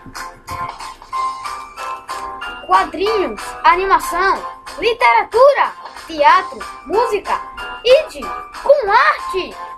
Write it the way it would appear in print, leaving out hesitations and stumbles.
quadrinhos, animação, literatura, teatro, música, ide com arte!